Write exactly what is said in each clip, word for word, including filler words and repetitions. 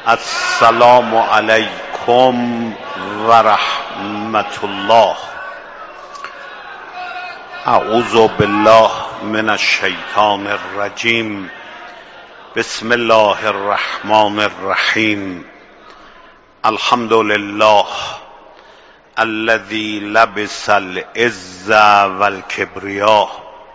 السلام علیکم و رحمت الله. اعوذ بالله من الشیطان الرجیم. بسم الله الرحمن الرحیم. الحمد لله الذي لبس العز والكبرياء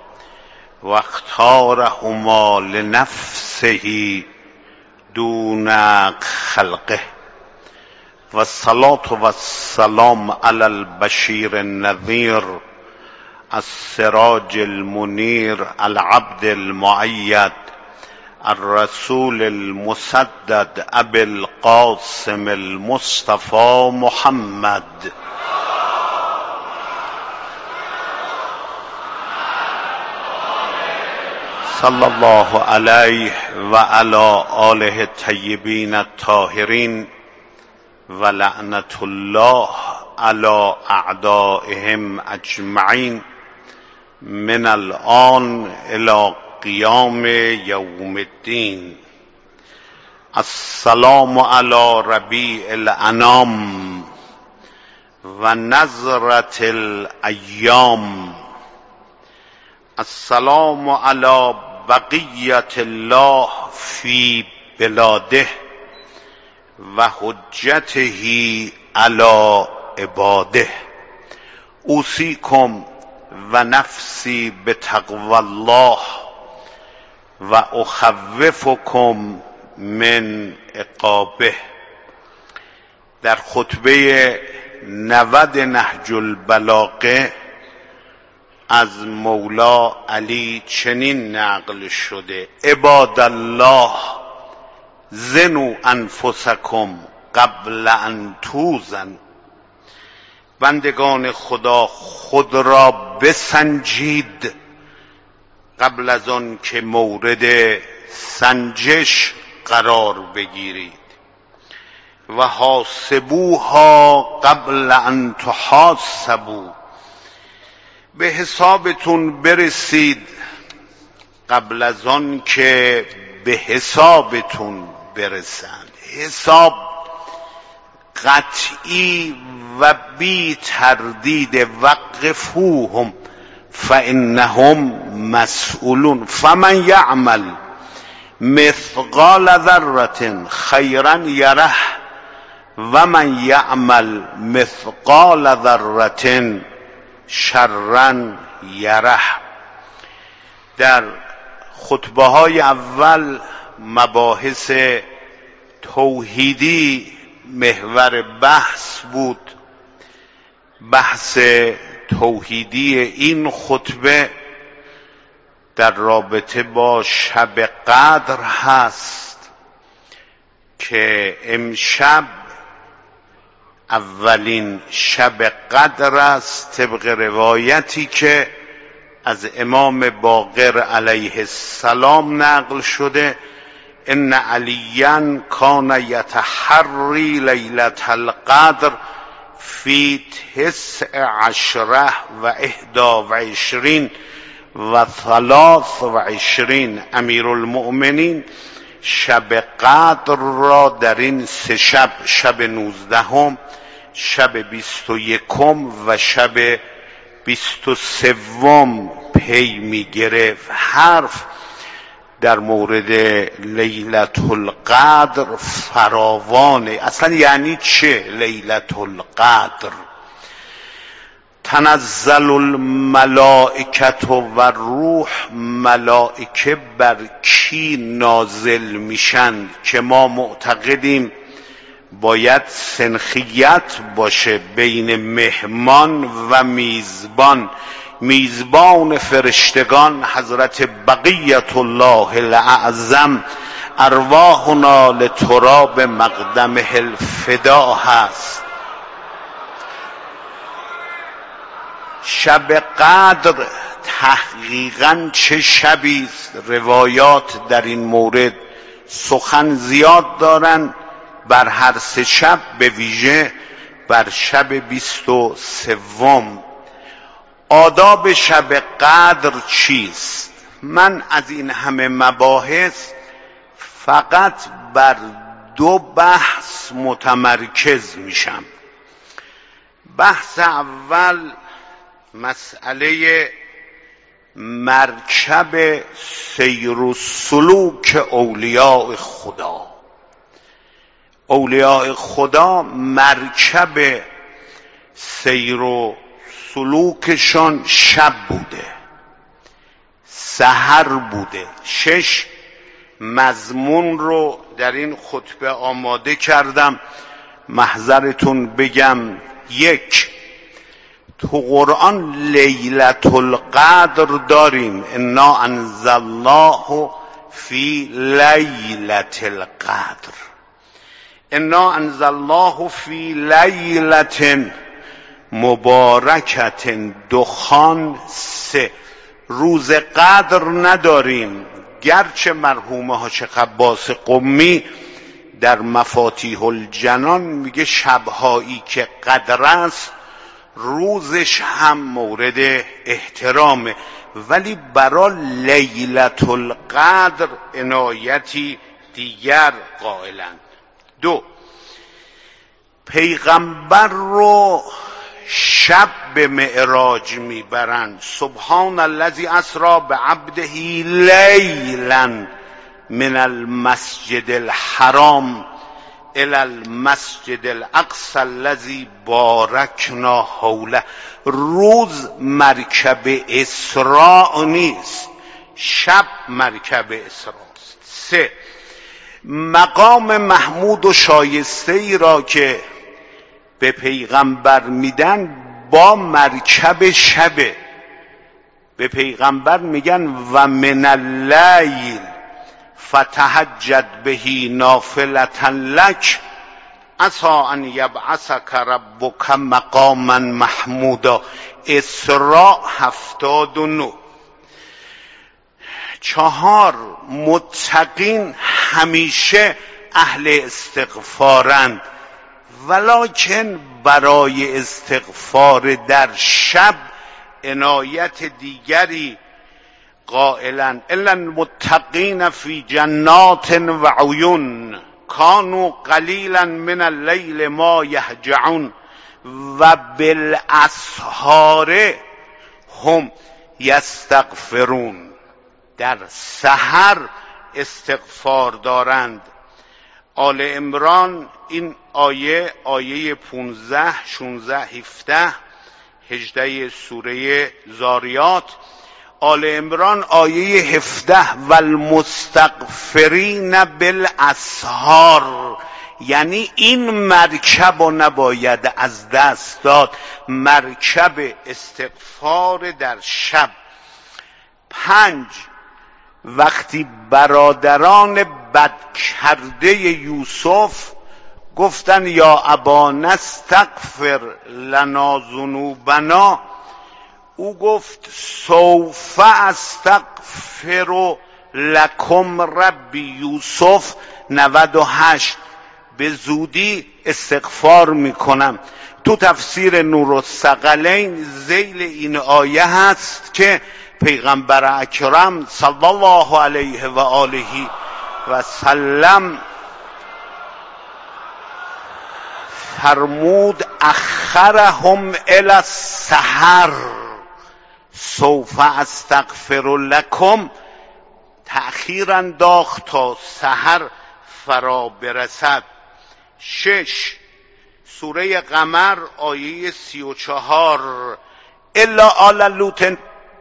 واختارهما لنفسه دون خلقه، والصلاة والسلام على البشير النذير السراج المنير العبد المؤيد الرسول المسدد أبي القاسم المصطفى محمد صلى الله عليه وعلى آله الطيبين الطاهرين ولعنة الله على أعدائهم أجمعين من الآن إلى قیام یوم الدین. السلام علی ربیع الانام و نظرة الایام. السلام علی بقیت الله فی بلاده و حجته علی عباده. اوصیکم و نفسی بتقوی الله و اخوفکم من عقابه. در خطبه نود نهج البلاغه از مولا علی چنین نقل شده: عباد الله زنوا انفسکم قبل ان توزنوا. بندگان خدا خود را بسنجید قبل از آن که مورد سنجش قرار بگیرید. و حاسبوها قبل ان تحاسبوا. به حسابتون برسید قبل از آن که به حسابتون برسند. حساب قطعی و بی تردید وقفوهم فانهم مسئولون. فمن یعمل مثقال ذره خیرا یره و من یعمل مثقال ذره شرا یره. در خطبه های اول مباحث توحیدی محور بحث بود. بحث توحیدی این خطبه در رابطه با شب قدر هست که امشب اولین شب قدر است طبق روایتی که از امام باقر علیه السلام نقل شده: ان علیا کان یتحری لیلة القدر فی تسع عشره و احدا و عشرین و ثلاث و عشرین. امیر المؤمنین شب قدر را در این سه شب، شب نوزدهم، شب بیست و یکم و شب بیست و سوم پی می گرفت. حرف در مورد لیلة القدر فراوانه. اصلا یعنی چه لیلة القدر؟ تنزل الملائکة و روح. ملائکه بر کی نازل میشن که ما معتقدیم باید سنخیت باشه بین مهمان و میزبان. میزبان فرشتگان حضرت بقیت الله الاعظم ارواحنا لتراب مقدمه الفدا هست. شب قدر تحقیقاً چه شبی است؟ روایات در این مورد سخن زیاد دارن. بر هر سه شب، به ویژه بر شب بیست و سوم. آداب شب قدر چیست؟ من از این همه مباحث فقط بر دو بحث متمرکز میشم. بحث اول مسئله مرکب سیر و سلوک اولیاء خدا. اولیاء خدا مرکب سیر و سلوکشان شب بوده، سحر بوده. شش مضمون رو در این خطبه آماده کردم، محضرتون بگم. یک، تو قرآن لیلة القدر داریم، انا انزلناه فی لیلة القدر، انا انزلناه فی لیلة مبارکت دخان. سه، روز قدر نداریم، گرچه مرحوم حاج عباس قمی در مفاتیح الجنان میگه شبهایی که قدر است روزش هم مورد احترامه، ولی برای لیلة القدر عنایتی دیگر قائلند. دو، پیغمبر رو شب به معراج میبرند. سبحان الذی اسری بعبده لیلا من المسجد الحرام الی المسجد الاقصی الذی بارکنا حوله. روز مرکب اسراء نیست، شب مرکب اسراء است. سه، مقام محمود و شایسته ای را که به پیغمبر میدن با مرکب شبه. به پیغمبر میگن و من اللیل فتهجد بهی نافلة لک عسی ان یبعثک ربک مقاما محمودا. اسراء هفتاد و نه. چهار، متقین همیشه اهل استغفارند، ولکن برای استغفار در شب عنایت دیگری قائلن. الا المتقین فی جنات و عیون کانوا قلیلا من اللیل ما یهجعون و بالاسحار هم یستغفرون. در سحر استغفار دارند. آل عمران این آیه آیه پانزده، شانزده، هفده، هجده سوره زاریات. آل عمران آیه هفده و المستغفرین بالاسحار، یعنی این مرکب رو نباید از دست داد، مرکب استغفار در شب. پنج، وقتی برادران بد کرده یوسف گفتن یا ابانا استغفر لنا ذنوبنا، او گفت سوف استغفر لکم ربی. یوسف نود و هشت، به زودی استغفار میکنم. تو تفسیر نورالثقلین ذیل این آیه هست که پیغمبر اکرم صلی الله علیه و آله و سلم فرمود اخرهم الی السحر سوف استغفر لکم، تأخیر انداخت تا سحر فرا برسد. شش، سوره قمر آیه سی و چهار الا آل لوط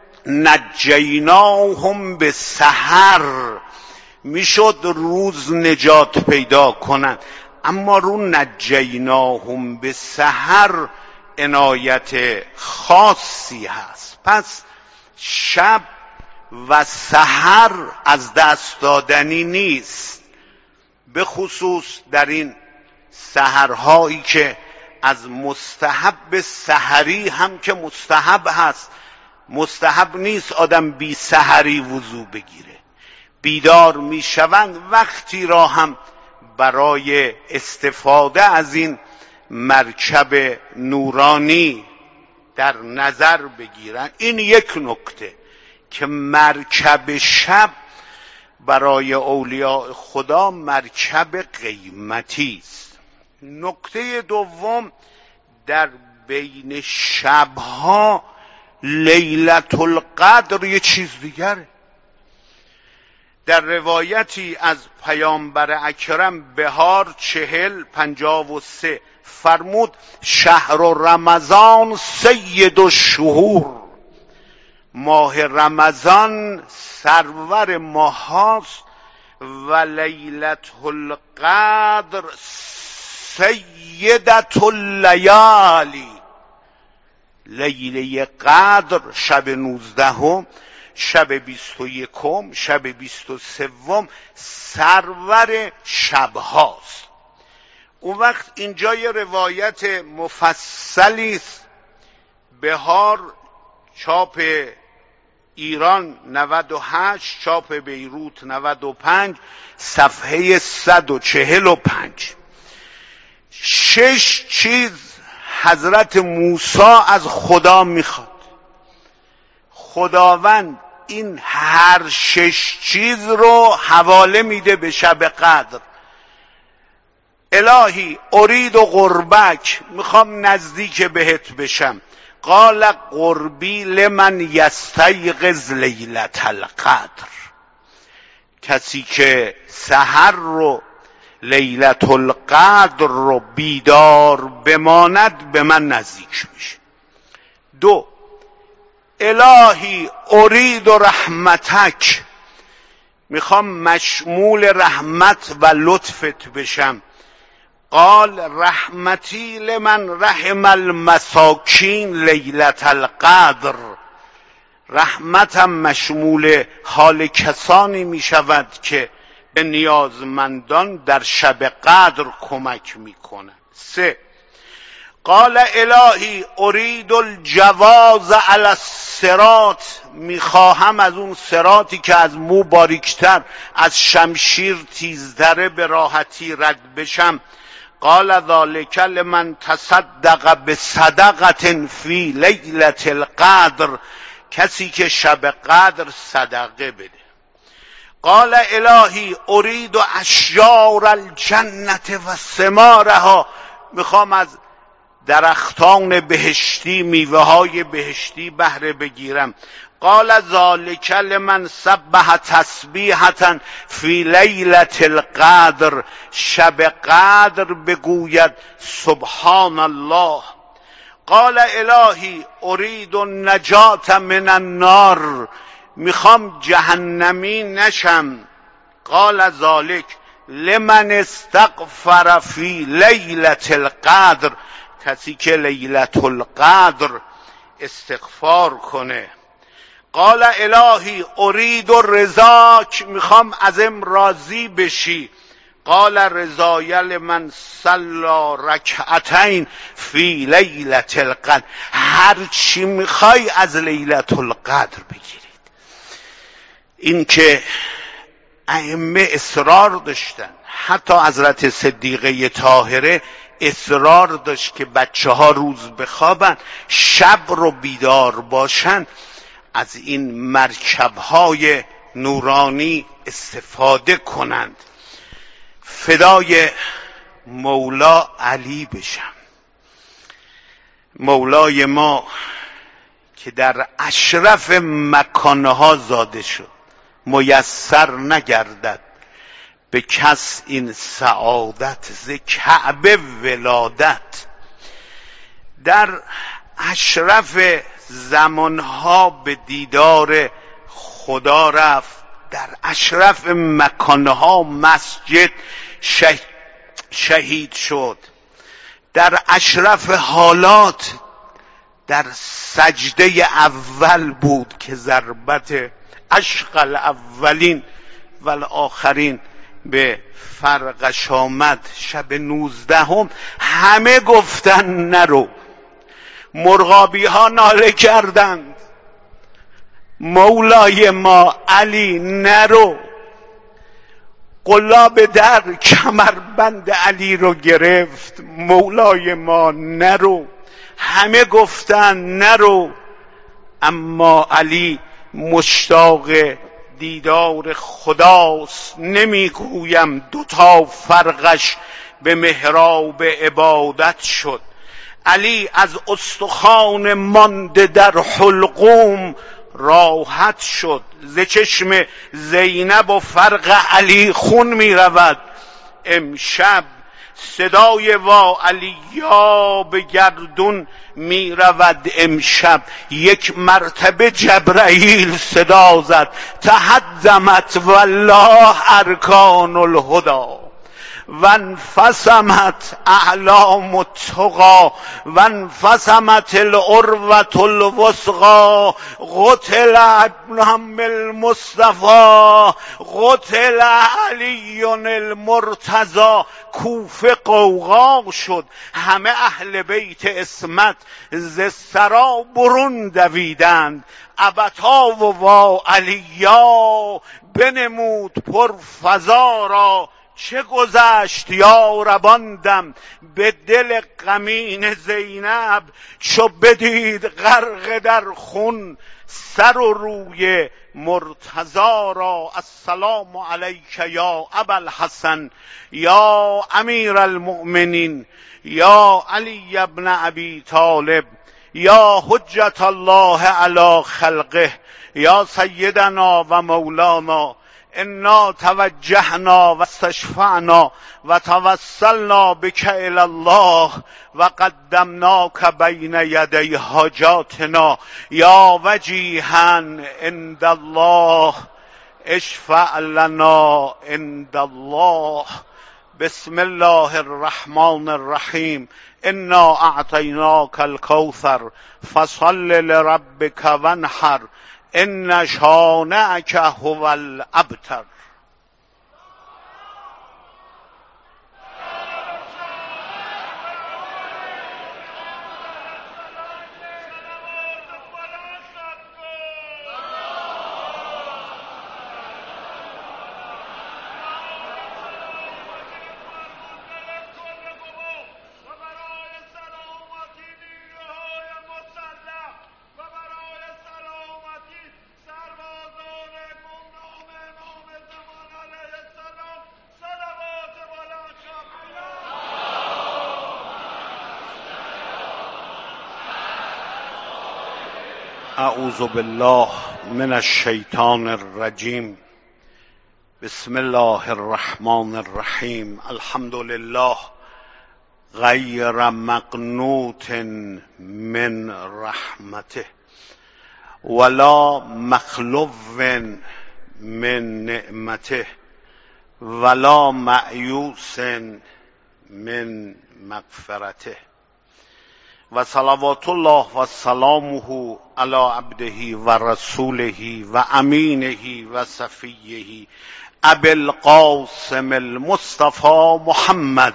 نجیناهم به سحر. میشد روز نجات پیدا کنند، اما رو نجیناهم به سحر عنایت خاصی هست. پس شب و سحر از دست دادنی نیست، به خصوص در این سحرهایی که از مستحب سحری هم که مستحب هست. مستحب نیست آدم بی سحری وضو بگیره. بیدار میشوند وقتی را هم برای استفاده از این مرکب نورانی در نظر بگیرن. این یک نکته که مرکب شب برای اولیاء خدا مرکب قیمتی است. نکته دوم، در بین شبها لیلة القدر یه چیز دیگره. در روایتی از پیامبر اکرم بهار چهل پنجاه و سه فرمود شهر رمضان سید الشهور، ماه رمضان سرور ماهاست و لیلة القدر سیدة اللیالی، لیله قدر شب نوزدهم، شب بیست و یکم، شب بیست و سوم سرور شبهاست. اون وقت اینجا یه روایت مفصلی است. بهار چاپ ایران نود و هشت، چاپ بیروت نود و پنج، صفحه صد و چهل و پنج. شش چیز حضرت موسی از خدا میخواد. خداوند این هر شش چیز رو حواله میده به شب قدر. الهی ارید و قربک، میخوام نزدیک بهت بشم. قال قربی لمن یستیقظ لیلة القدر، کسی که سحر رو لیلة القدر رو بیدار بماند به من نزدیک میشه. دو، الهی ارید و رحمتک، میخوام مشمول رحمت و لطفت بشم. قال رحمتی لمن رحم المساکین لیلة القدر، رحمتم مشمول حال کسانی میشود که به نیازمندان در شب قدر کمک میکنند. سه، قال الهی ارید الجواز علی الصراط، میخواهم از اون صراطی که از مو باریکتر از شمشیر تیزتره به راحتی رد بشم. قال ذلک لمن تصدق بصدقة فی لیلة القدر، کسی که شب قدر صدقه بده. قال الهی ارید اشجار الجنة و ثمارها، میخوام از درختان بهشتی میوه های بهشتی بهره بگیرم. قال ذلک لمن سبح تسبیحة فی لیلة القدر، شب قدر بگوید سبحان الله. قال الهی ارید النجات من النار، میخوام جهنمی نشم. قال ذلک لمن استغفر فی لیلة القدر، کسی که لیلة القدر استغفار کنه. قال الهی ارید رضاک، میخوام ازم راضی بشی. قال رضای لمن صلی رکعتین فی لیلة القدر، هر چی میخوای از لیلة القدر بگیرید. این که ائمه اصرار داشتن، حتی حضرت صدیقه طاهره اصرار داشت که بچه ها روز بخوابن شب رو بیدار باشن، از این مرکب های نورانی استفاده کنند. فدای مولا علی بشم. مولای ما که در اشرف مکانها زاده شد، میسر نگردد به کس این سعادت ز کعبه ولادت. در اشرف زمانها به دیدار خدا رفت، در اشرف مکانها مسجد شهید شد، در اشرف حالات در سجده اول بود که ضربت عشق الاولین و الاخرین به فرقش آمد. شب نوزدهم همه گفتن نرو، مرغابی ها ناله کردند مولای ما علی نرو. قلاب در کمربند علی رو گرفت، مولای ما نرو. همه گفتن نرو، اما علی مشتاق دیدار خداست، نمیگویم دوتا فرقش به محراب عبادت شد. علی از استخوان مانده در حلقوم راحت شد. ز چشم زینب و فرق علی خون می رود. امشب صدای وا علیا به گردون می رود. امشب یک مرتبه جبرائیل صدا زد تهدمت والله ارکان الهدی وانفصمت اعلام التقی وانفصمت العروة الوثقی قتل ابن عم المصطفى قتل علی المرتضی. کوفه قوقا شد، همه اهل بیت عصمت ز سرا برون دویدند. ابتا و وا علیا بنمود پر فضا را. چه گذشت یا رباندم به دل غمین زینب، چو بدید غرق در خون سر و روی مرتضی را. السلام علیک یا ابوالحسن یا امیر المؤمنین یا علی ابن ابی طالب یا حجت الله علی خلقه یا سیدنا و مولانا. انا توجهنا و استشفعنا و توسلنا بک الی الله و قدمناک بین یدی حاجاتنا یا وجیها عند الله اشفع لنا عند الله. بسم الله الرحمن الرحیم. انا اعطیناک الکوثر فصل لربک وانحر ان شانئک هو الابتر. اعوذ بالله من الشیطان الرجیم. بسم الله الرحمن الرحیم. الحمد لله غیر مقنوط من رحمته ولا مخلو من نعمته ولا مأیوس من مغفرته و صلوات الله و سلامه علی عبده و رسوله و امینه و صفیه ابی القاسم المصطفى محمد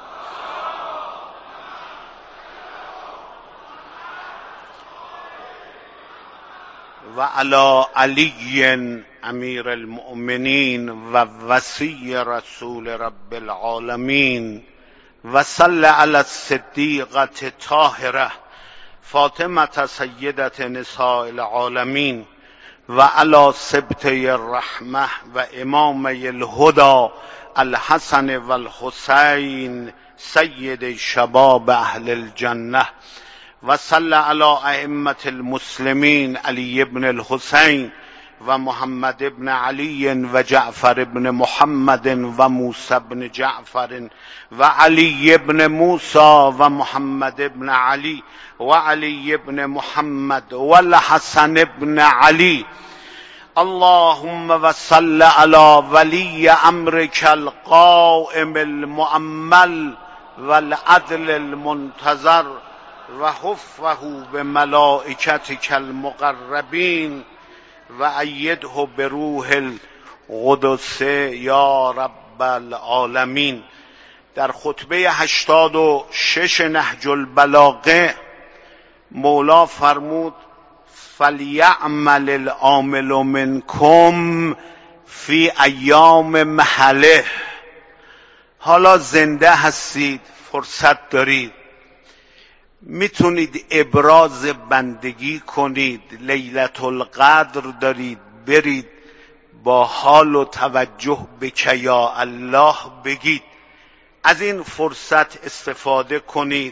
و علی علی امیر المؤمنین و وصی رسول رب العالمین و صل علی الصدیقة طاهره فاطمة سیدة نساء العالمین و علی سبطی الرحمه و امامی الهدى الحسن و الحسین سید شباب اهل الجنه و صل علی ائمة المسلمین علی ابن الحسین و محمد ابن علی و جعفر ابن محمد و موسی ابن جعفر و علی ابن موسی و محمد ابن علی و علی ابن محمد و الحسن ابن علی. اللهم و صل علی ولی امرک القائم المؤمل و العدل المنتظر و حفه بملائکتک المقربین و ایده به روح القدس یا رب العالمین. در خطبه هشتاد و شش نهج البلاغه مولا فرمود فلیعمل العامل منکم فی ایام محله. حالا زنده هستید، فرصت دارید، میتونید ابراز بندگی کنید، لیلة القدر دارید، برید با حال و توجه به که یا الله بگید. از این فرصت استفاده کنید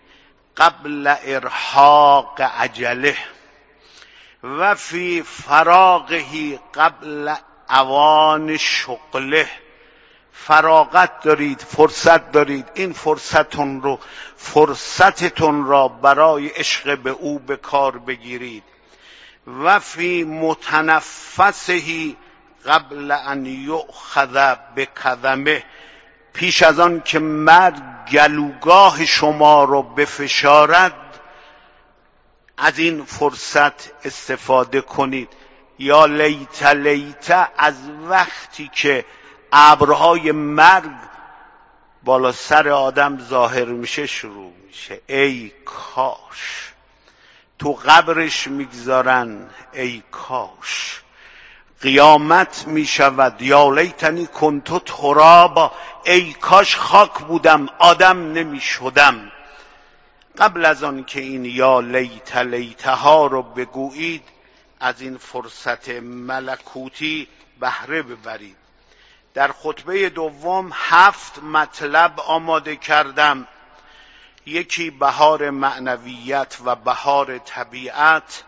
قبل ارحاق عجله و فی فراغه قبل اوان شغله. فراغت دارید، فرصت دارید، این فرصتون رو فرصتتون را برای عشق به او به کار بگیرید. و فی متنفسه قبل ان یؤخذ بکظمه، پیش از آن که مرگ گلوگاه شما رو بفشارد از این فرصت استفاده کنید. یا لیت لیت، از وقتی که ابرهای مرگ بالا سر آدم ظاهر میشه شروع میشه، ای کاش تو قبرش میگذارن، ای کاش قیامت میشود، یا لیتنی کنتو ترابا، ای کاش خاک بودم آدم نمیشدم. قبل از آن که این یا لیت لیت ها رو بگویید از این فرصت ملکوتی بهره ببرید. در خطبه دوم هفت مطلب آماده کردم. یکی بهار معنویت و بهار طبیعت،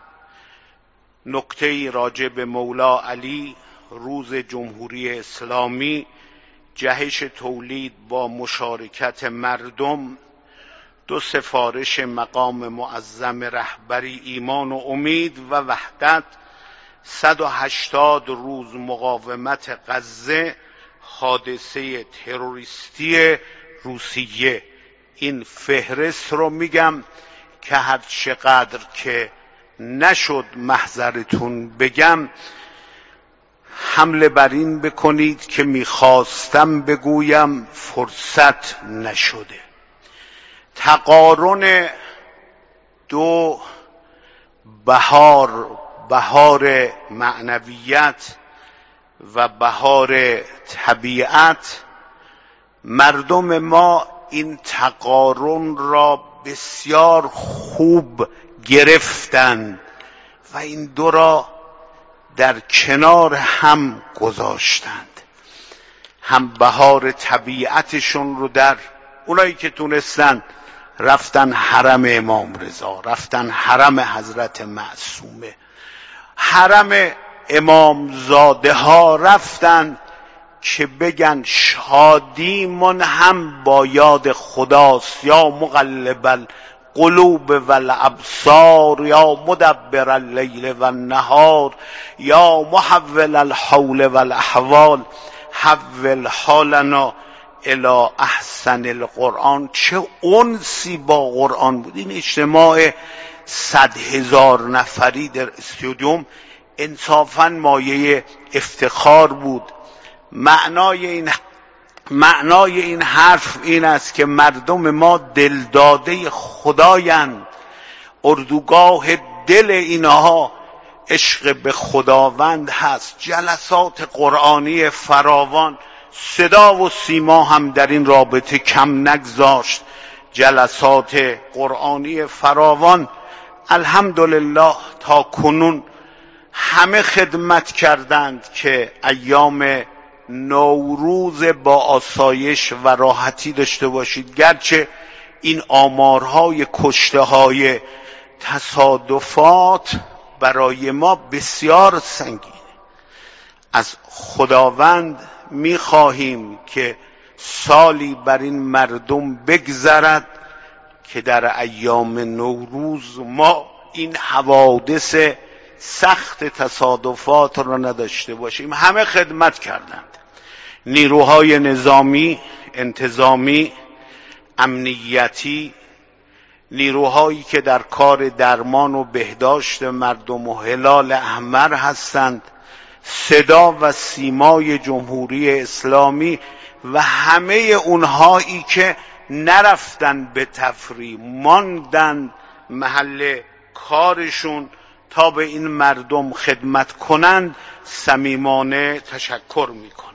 نکته راجع به مولا علی، روز جمهوری اسلامی، جهش تولید با مشارکت مردم، دو سفارش مقام معظم رهبری ایمان و امید و وحدت، صد و هشتاد روز مقاومت غزه، حادثه تروریستی روسیه. این فهرست رو میگم که هر چقدر که نشد محضرتون بگم، حمله بر این بکنید که میخواستم بگویم فرصت نشده. تقارن دو بهار، بهار معنویت و بهار طبیعت، مردم ما این تقارن را بسیار خوب گرفتن و این دو را در کنار هم گذاشتند. هم بهار طبیعتشون رو در اونایی که تونستن رفتن حرم امام رضا، رفتن حرم حضرت معصومه، حرم امامزاده ها رفتن که بگن شادیمون هم با یاد خداست، یا مقلب القلوب والابصار، یا مدبر اللیل والنهار، یا محول الحول والاحوال، حول حالنا الی احسن القرآن. چه انسی با قرآن بود. این اجتماع صد هزار نفری در استودیوم انصافاً مایه افتخار بود. معنای این معنای این حرف این است که مردم ما دلداده خدایند. اردوگاه دل اینها عشق به خداوند هست. جلسات قرآنی فراوان، صدا و سیما هم در این رابطه کم نگذاشت. جلسات قرآنی فراوان الحمدلله تا کنون همه خدمت کردند که ایام نوروز با آسایش و راحتی داشته باشید. گرچه این آمارهای کشته های تصادفات برای ما بسیار سنگینه. از خداوند میخواهیم که سالی بر این مردم بگذرد که در ایام نوروز ما این حوادث سخت تصادفات را نداشته باشیم. همه خدمت کردند، نیروهای نظامی، انتظامی، امنیتی، نیروهایی که در کار درمان و بهداشت مردم و هلال احمر هستند، صدا و سیمای جمهوری اسلامی و همه اونهایی که نرفتن به تفریح، ماندن محل کارشون تا به این مردم خدمت کنند، صمیمانه تشکر میکنم.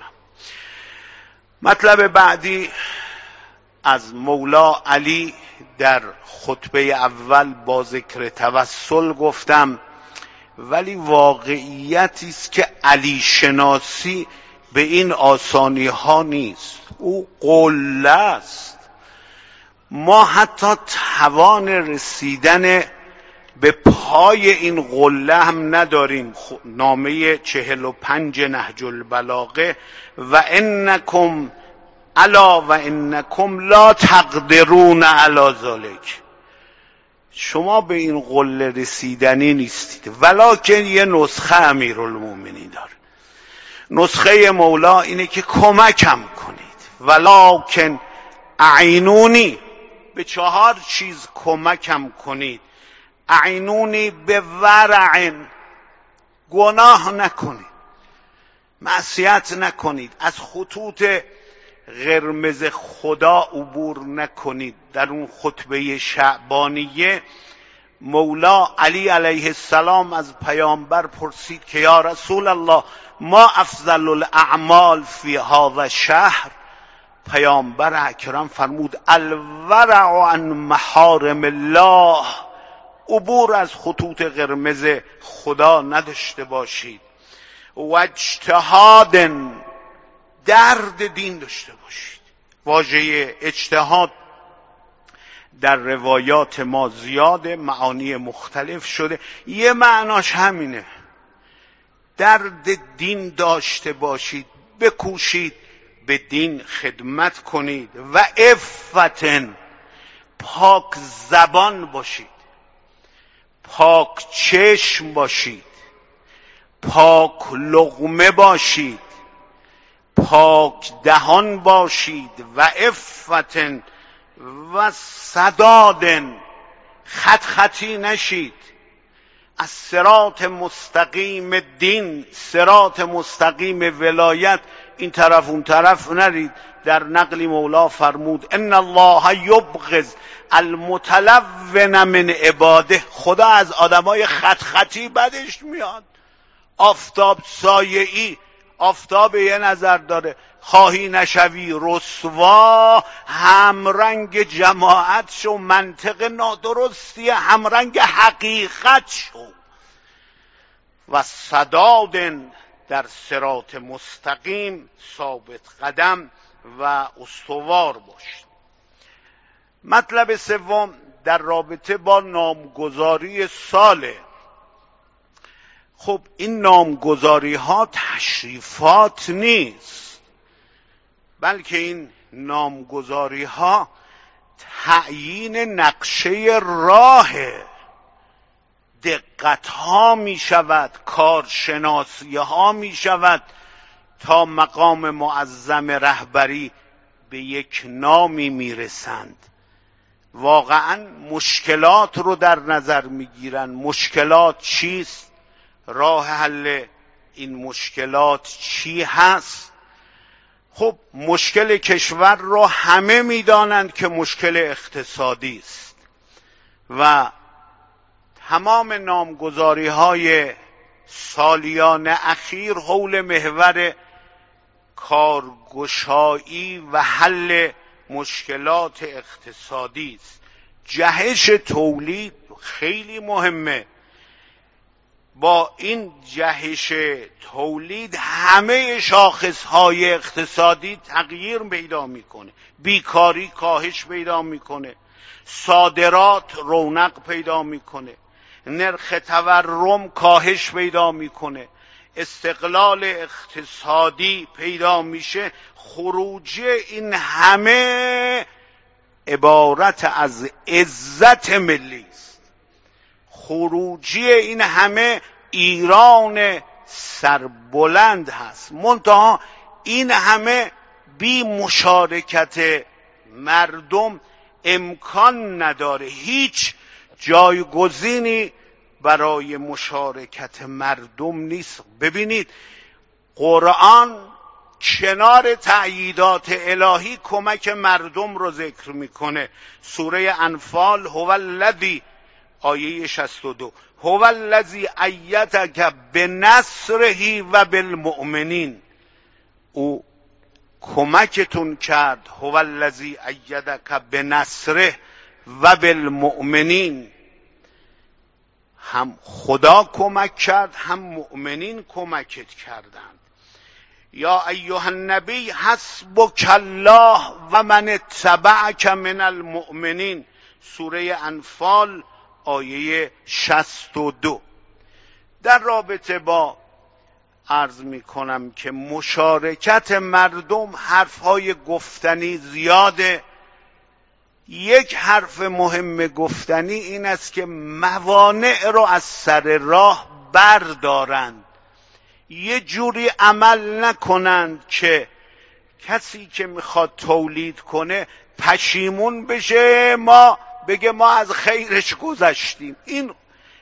مطلب بعدی از مولا علی در خطبه اول با ذکر توسل گفتم ولی واقعیتی است که علی شناسی به این آسانی ها نیست. او قله است. ما حتی توان رسیدن به پای این قله هم نداریم. نامه چهل و پنج نهج البلاغه و انکم الا و انکم لا تقدرون علی ذلک، شما به این قله رسیدنی نیستید. ولکن یه نسخه امیرالمومنین داره. نسخه مولا اینه که کمکم کنید. ولکن اعینونی، به چهار چیز کمکم کنید. اعینونی به ورع، گناه نکنید، معصیت نکنید، از خطوط قرمز خدا عبور نکنید. در اون خطبه شعبانیه مولا علی علیه السلام از پیامبر پرسید که یا رسول الله ما افضل الاعمال فی هذا الشهر؟ پیامبر اکرم فرمود الورع عن محارم الله، عبور از خطوط قرمز خدا نداشته باشید. و اجتهاد، درد دین داشته باشید. واژه اجتهاد در روایات ما زیاده، معانی مختلف شده، یه معناش همینه، درد دین داشته باشید، بکوشید به دین خدمت کنید. و عفتن، پاک زبان باشید، پاک چشم باشید، پاک لقمه باشید، پاک دهان باشید. و عفتن و سدادن، خط خطی نشید. از صراط مستقیم دین، صراط مستقیم ولایت این طرف اون طرف نرید. در نقلی مولا فرمود ان الله یبغض المتلون من عباده، خدا از آدمای خط خطی بدش میاد. آفتاب سایه‌ای، آفتاب یه نظر داره، خواهی نشوی رسوا، همرنگ جماعت شو. منطق نادرستی، همرنگ حقیقت شو. و صدادن، در صراط مستقیم ثابت قدم و استوار باش. مطلب سوم در رابطه با نامگذاری ساله. خب این نامگذاری ها تشریفات نیست، بلکه این نامگذاری ها تعیین نقشه راه، دقت ها می شود، کارشناسی ها می شود تا مقام معظم رهبری به یک نامی می رسند. واقعا مشکلات رو در نظر می گیرن. مشکلات چیست؟ راه حل این مشکلات چی هست؟ خب مشکل کشور رو همه میدانند که مشکل اقتصادی است و تمام نامگذاری های سالیان اخیر حول محور کارگشایی و حل مشکلات اقتصادی است. جهش تولید خیلی مهمه. با این جهش تولید همه شاخصهای اقتصادی تغییر پیدا میکنه. بیکاری کاهش پیدا میکنه، صادرات رونق پیدا میکنه، نرخ تورم کاهش پیدا میکنه، استقلال اقتصادی پیدا میشه. خروجی این همه عبارت از عزت ملی است. خروجی این همه ایران سربلند هست. منتها این همه بی مشارکت مردم امکان نداره. هیچ جایگزینی برای مشارکت مردم نیست. ببینید قرآن کنار تأییدات الهی کمک مردم رو ذکر میکنه. سوره انفال هو الذی، آیه شصت و دو، هو الذی ایدک بنصره و بالمؤمنین، او کمکتون کرد. هو الذی ایدک بنصره و بالمؤمنین. هم خدا کمک کرد، هم مؤمنین کمکت کردند. یا ایها النبی حسبک الله و من اتبعک من المؤمنین، سوره انفال آیه شصت و دو. در رابطه با عرض می کنم که مشارکت مردم، حرفهای گفتنی زیاده. یک حرف مهم گفتنی این است که موانع رو از سر راه بردارند، یه جوری عمل نکنند که کسی که میخواد تولید کنه پشیمون بشه، ما بگه ما از خیرش گذشتیم. این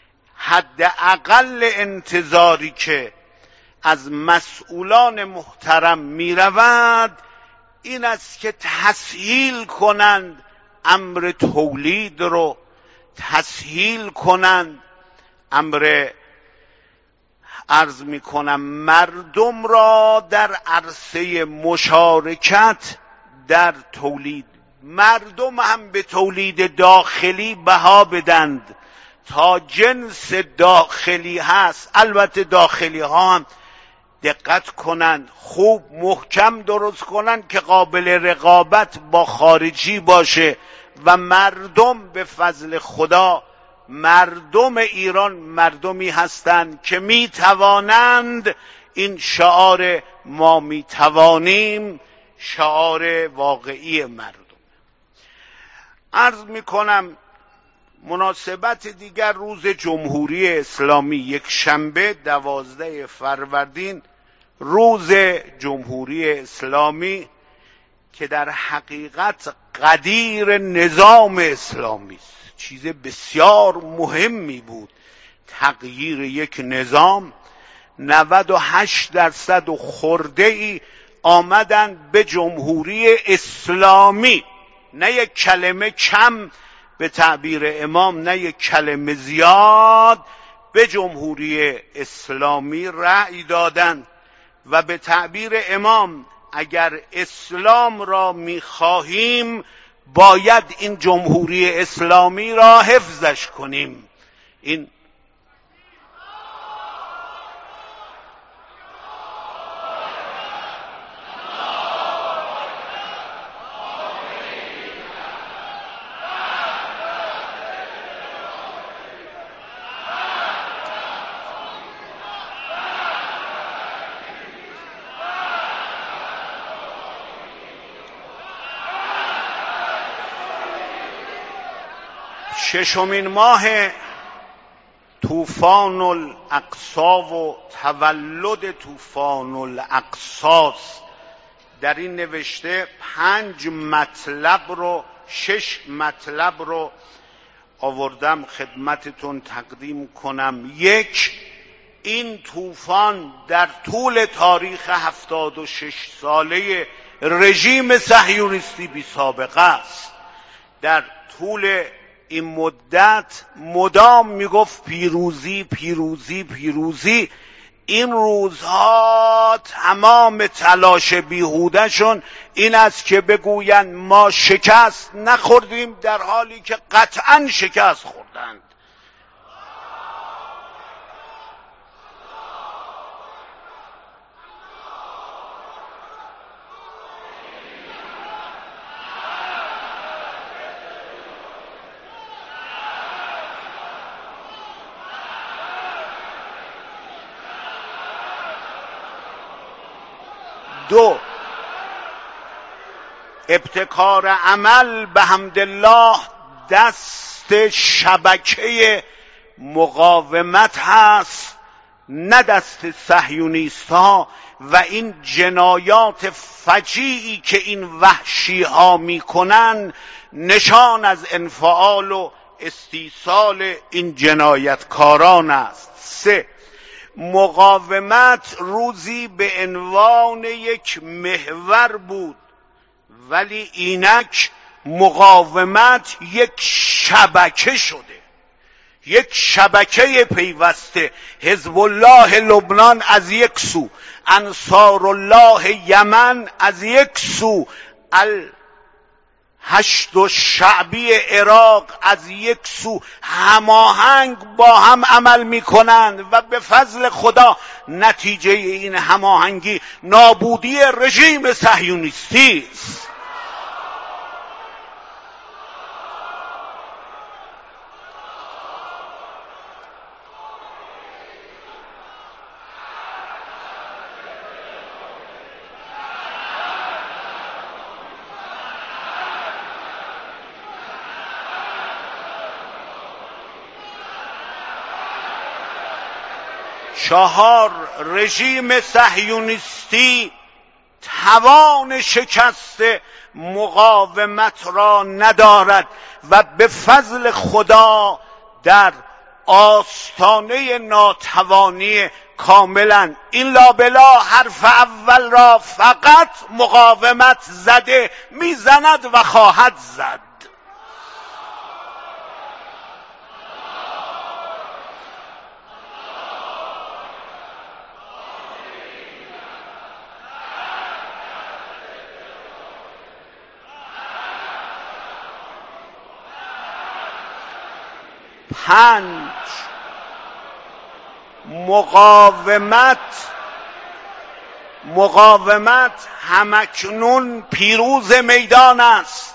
حداقل انتظاری که از مسئولان محترم میرود این است که تسهیل کنند امر تولید رو، تسهیل کنند امر عرض می کنم مردم را در عرصه مشارکت در تولید. مردم هم به تولید داخلی بها بدند تا جنس داخلی هست. البته داخلی ها هم دقت کنند، خوب محکم درست کنند که قابل رقابت با خارجی باشه و مردم به فضل خدا، مردم ایران مردمی هستند که می توانند، این شعار ما می توانیم شعار واقعی مردم. عرض می کنم مناسبت دیگر، روز جمهوری اسلامی، یک شنبه دوازده فروردین، روز جمهوری اسلامی که در حقیقت قدیر نظام اسلامی است، چیز بسیار مهمی بود. تغییر یک نظام، نود و هشت درصد و خورده ای آمدن به جمهوری اسلامی، نه یک کلمه کم به تعبیر امام، نه یک کلمه زیاد، به جمهوری اسلامی رأی دادند و به تعبیر امام اگر اسلام را می‌خواهیم باید این جمهوری اسلامی را حفظش کنیم. این ششمین ماه طوفان الاقصی و تولد طوفان الاقصی، در این نوشته پنج مطلب رو، شش مطلب رو آوردم خدمتتون تقدیم کنم. یک، این طوفان در طول تاریخ هفتاد و شش ساله رژیم صهیونیستی بی سابقه است. در طول این مدت مدام میگفت پیروزی پیروزی پیروزی. این روزها تمام تلاش بیهوده‌شون این است که بگویند ما شکست نخوردیم، در حالی که قطعاً شکست خوردند. دو، ابتکار عمل به حمدالله دست شبکه مقاومت هست، نه دست صهیونیست ها. و این جنایات فجیعی که این وحشی ها می کنن نشان از انفعال و استیصال این جنایتکاران است. سه، مقاومت روزی به عنوان یک محور بود، ولی اینک مقاومت یک شبکه شده، یک شبکه پیوسته. حزب الله لبنان از یک سو، انصار الله یمن از یک سو، هشت و شعبی عراق از یک سو هماهنگ با هم عمل میکنند و به فضل خدا نتیجه این هماهنگی نابودی رژیم صهیونیستی است. چهار، رژیم صهیونیستی توان شکست مقاومت را ندارد و به فضل خدا در آستانه ناتوانی کاملا این لابلا حرف اول را فقط مقاومت زده میزند و خواهد زد. پنج، مقاومت مقاومت همکنون پیروز میدان است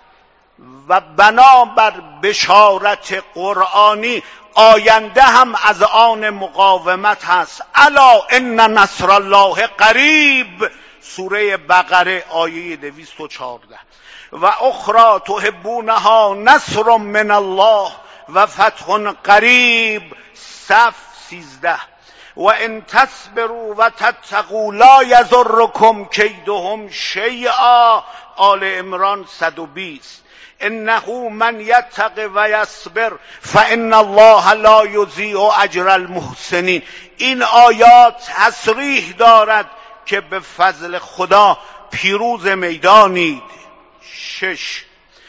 و بنابر بشارت قرآنی آینده هم از آن مقاومت هست. الا ان نصر الله قریب، سوره بقره آیه دویست و چهارده. و اخرى تحبونها نصر من الله و فتح قریب، صف سیزده. و ان تصبروا و تتقوا لا یضرکم کیدهم شیئا، آل عمران صد و بیست. انه من یتق و یصبر فان الله لا یضیع اجر المحسنین. این آیات تصریح دارد که به فضل خدا پیروز میدانید. شش،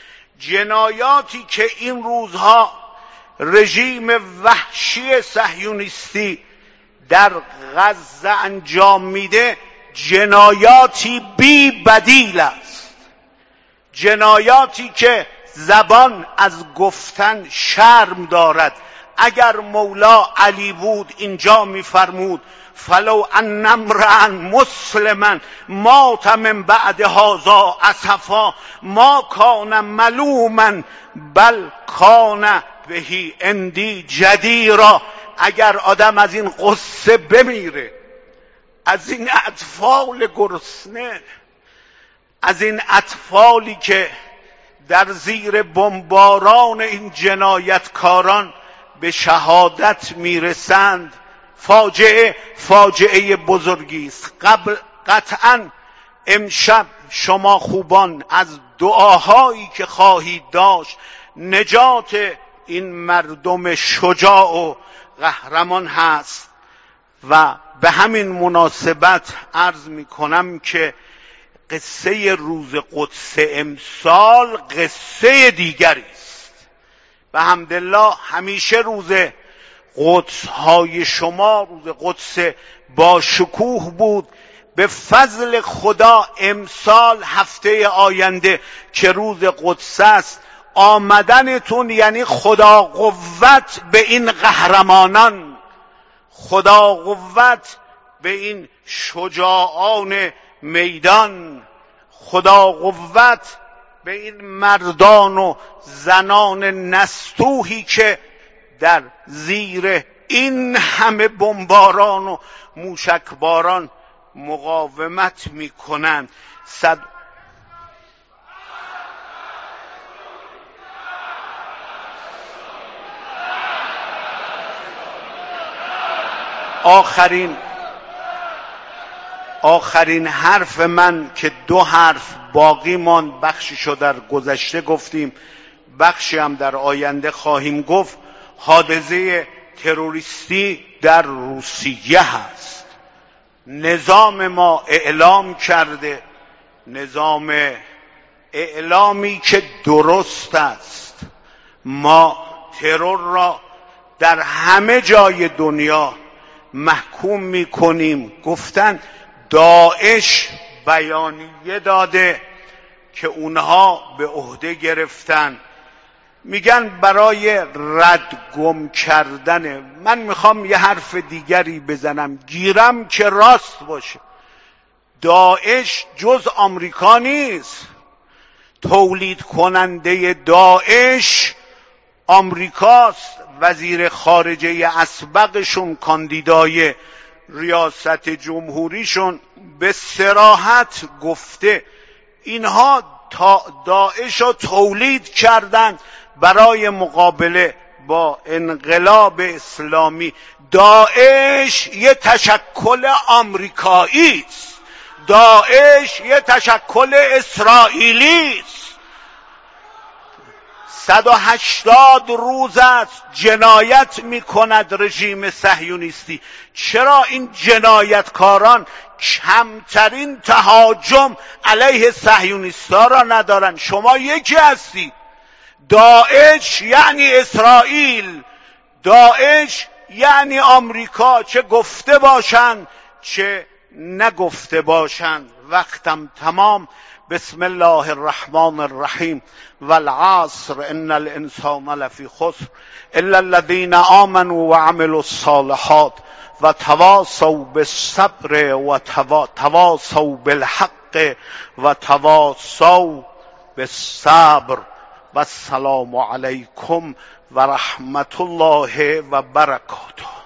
جنایاتی که این روزها رژیم وحشی صهیونیستی در غزه انجام میده جنایاتی بی بدیل است، جنایاتی که زبان از گفتن شرم دارد. اگر مولا علی بود اینجا میفرمود فلو ان امرأ مسلما مات من بعد هذا اسفا ما کان ملوما بل کان بهی عندی جدیرا. اگر آدم از این قصه بمیره، از این اطفال گرسنه، از این اطفالی که در زیر بمباران این جنایتکاران به شهادت میرسند، فاجعه فاجعه بزرگی است. قبل قطعا امشب شما خوبان از دعاهایی که خواهید داشت نجات این مردم شجاع و قهرمان هست. و به همین مناسبت عرض می کنم که قصه روز قدس امسال قصه دیگری است. به حمدالله همیشه روز قدس های شما روز قدس با شکوه بود. به فضل خدا امسال هفته آینده که روز قدس است آمدنتون یعنی خدا قوت به این قهرمانان، خدا قوت به این شجاعان میدان، خدا قوت به این مردان و زنان نستوهی که در زیر این همه بمباران و موشکباران مقاومت میکنند. صد آخرین آخرین حرف من که دو حرف باقی ماند، بخشیشو در گذشته گفتیم، بخشی هم در آینده خواهیم گفت. حادثه تروریستی در روسیه هست. نظام ما اعلام کرده، نظام اعلامی که درست است. ما ترور را در همه جای دنیا محکوم میکنیم. گفتن داعش بیانیه داده که اونها به عهده گرفتن. میگن برای رد گم کردن. من میخوام یه حرف دیگری بزنم گیرم که راست باشه. داعش جز آمریکا نیست. تولید کننده داعش آمریکاست. وزیر خارجه اسبقشون، کاندیدای ریاست جمهوریشون به صراحت گفته اینها تا داعش رو تولید کردن برای مقابله با انقلاب اسلامی. داعش یه تشکل آمریکایی است. داعش یه تشکل اسرائیلی است. صد و هشتاد روز است جنایت میکند رژیم صهیونیستی. چرا این جنایتکاران کمترین تهاجم علیه صهیونیست‌ها را ندارن؟ شما یکی هستی. داعش یعنی اسرائیل، داعش یعنی آمریکا، چه گفته باشند چه نگفته باشند. وقتم تمام. بسم الله الرحمن الرحیم. والعصر ان الانسان لفی خسر الا الذين آمنوا وعملوا الصالحات وتواصوا بالصبر وتواصوا بالحق وتواصوا بالصبر. والسلام علیکم و رحمت الله و برکاته.